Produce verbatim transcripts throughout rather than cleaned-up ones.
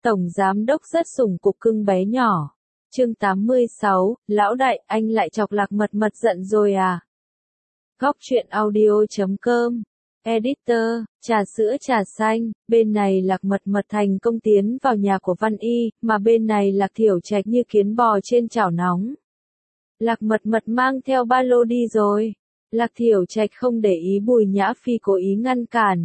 Tổng giám đốc rất sủng cục cưng bé nhỏ. Chương tám mươi sáu, lão đại, anh lại chọc Lạc Mật Mật giận rồi à? Góc truyện audio chấm com. Editor, trà sữa trà xanh, bên này Lạc Mật Mật thành công tiến vào nhà của Văn Y, mà bên này Lạc Thiểu Trạch như kiến bò trên chảo nóng. Lạc Mật Mật mang theo ba lô đi rồi. Lạc Thiểu Trạch không để ý Bùi Nhã Phi cố ý ngăn cản.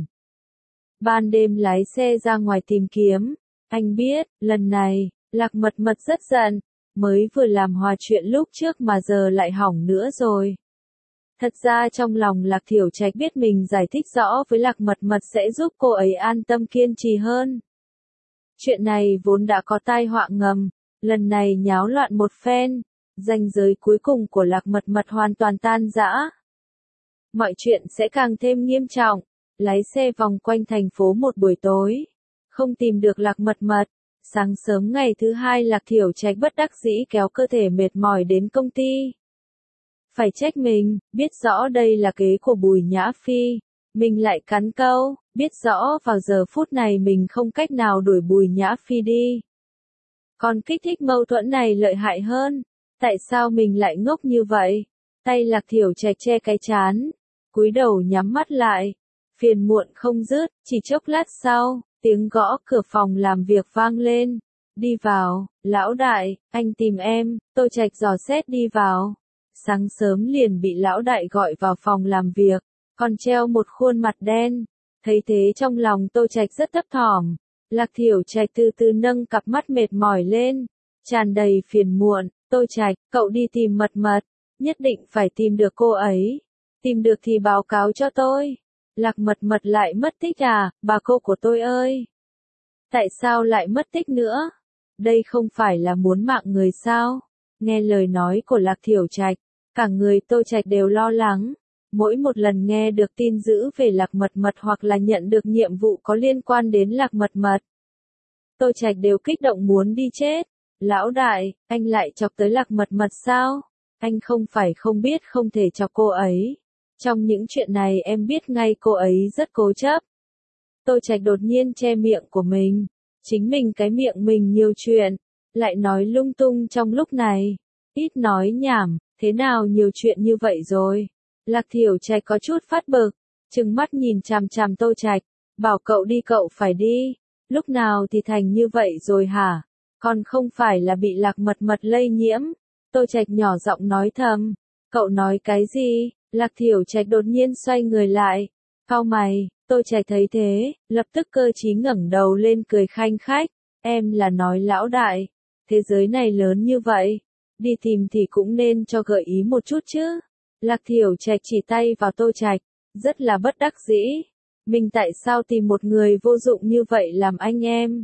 Ban đêm lái xe ra ngoài tìm kiếm. Anh biết, lần này, Lạc Mật Mật rất giận, mới vừa làm hòa chuyện lúc trước mà giờ lại hỏng nữa rồi. Thật ra trong lòng Lạc Thiểu Trạch biết mình giải thích rõ với Lạc Mật Mật sẽ giúp cô ấy an tâm kiên trì hơn. Chuyện này vốn đã có tai họa ngầm, lần này nháo loạn một phen, ranh giới cuối cùng của Lạc Mật Mật hoàn toàn tan rã. Mọi chuyện sẽ càng thêm nghiêm trọng, lái xe vòng quanh thành phố một buổi tối, không tìm được Lạc Mật Mật. Sáng sớm ngày thứ hai Lạc Thiểu Trạch bất đắc dĩ kéo cơ thể mệt mỏi đến công ty. Phải trách mình, biết rõ đây là kế của Bùi Nhã Phi, mình lại cắn câu, biết rõ vào giờ phút này mình không cách nào đuổi Bùi Nhã Phi đi. Còn kích thích mâu thuẫn này lợi hại hơn, tại sao mình lại ngốc như vậy? Tay Lạc Thiểu Trạch che cái trán, cúi đầu nhắm mắt lại, phiền muộn không dứt, chỉ chốc lát sau, tiếng gõ cửa phòng làm việc vang lên. Đi vào, lão đại, anh tìm em, Tô Trạch dò xét đi vào. Sáng sớm liền bị lão đại gọi vào phòng làm việc, còn treo một khuôn mặt đen. Thấy thế trong lòng Tô Trạch rất thấp thỏm. Lạc Thiểu Trạch từ từ nâng cặp mắt mệt mỏi lên, tràn đầy phiền muộn. Tô Trạch, cậu đi tìm Mật Mật, nhất định phải tìm được cô ấy. Tìm được thì báo cáo cho tôi. Lạc Mật Mật lại mất tích à, bà cô của tôi ơi. Tại sao lại mất tích nữa? Đây không phải là muốn mạng người sao? Nghe lời nói của Lạc Thiểu Trạch, cả người Tô Trạch đều lo lắng. Mỗi một lần nghe được tin dữ về Lạc Mật Mật hoặc là nhận được nhiệm vụ có liên quan đến Lạc Mật Mật, Tô Trạch đều kích động muốn đi chết. Lão đại, anh lại chọc tới Lạc Mật Mật sao? Anh không phải không biết không thể chọc cô ấy. Trong những chuyện này em biết ngay cô ấy rất cố chấp. Tô Trạch đột nhiên che miệng của mình. Chính mình cái miệng mình nhiều chuyện, lại nói lung tung trong lúc này. Ít nói nhảm, thế nào nhiều chuyện như vậy rồi? Lạc Thiểu Trạch có chút phát bực, trừng mắt nhìn chằm chằm Tô Trạch, bảo cậu đi cậu phải đi. Lúc nào thì thành như vậy rồi hả? Còn không phải là bị Lạc Mật Mật lây nhiễm. Tô Trạch nhỏ giọng nói thầm. Cậu nói cái gì? Lạc Thiểu Trạch đột nhiên xoay người lại, cau mày. Tô Trạch thấy thế, lập tức cơ trí ngẩng đầu lên cười khanh khách. Em là nói lão đại, thế giới này lớn như vậy, đi tìm thì cũng nên cho gợi ý một chút chứ. Lạc Thiểu Trạch chỉ tay vào Tô Trạch, rất là bất đắc dĩ. Mình tại sao tìm một người vô dụng như vậy làm anh em?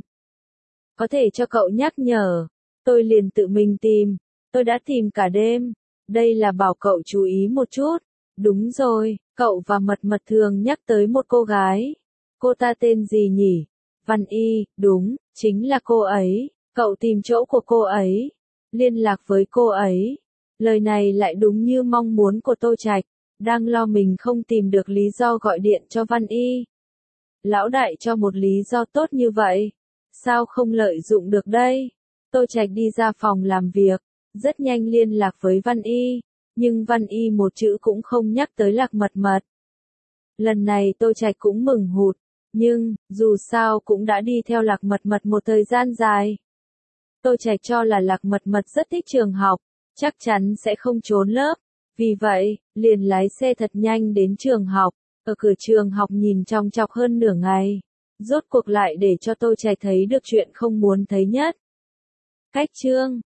Có thể cho cậu nhắc nhở, tôi liền tự mình tìm, tôi đã tìm cả đêm. Đây là bảo cậu chú ý một chút. Đúng rồi, cậu và Mật Mật thường nhắc tới một cô gái. Cô ta tên gì nhỉ? Văn Y, đúng, chính là cô ấy. Cậu tìm chỗ của cô ấy, liên lạc với cô ấy. Lời này lại đúng như mong muốn của Tô Trạch, đang lo mình không tìm được lý do gọi điện cho Văn Y. Lão đại cho một lý do tốt như vậy, sao không lợi dụng được đây? Tô Trạch đi ra phòng làm việc, rất nhanh liên lạc với Văn Y. Nhưng Văn Y một chữ cũng không nhắc tới Lạc Mật Mật. Lần này Tô Trạch cũng mừng hụt, nhưng, dù sao cũng đã đi theo Lạc Mật Mật một thời gian dài. Tô Trạch cho là Lạc Mật Mật rất thích trường học, chắc chắn sẽ không trốn lớp. Vì vậy, liền lái xe thật nhanh đến trường học, ở cửa trường học nhìn chòng chọc hơn nửa ngày. Rốt cuộc lại để cho Tô Trạch thấy được chuyện không muốn thấy nhất. Cách chương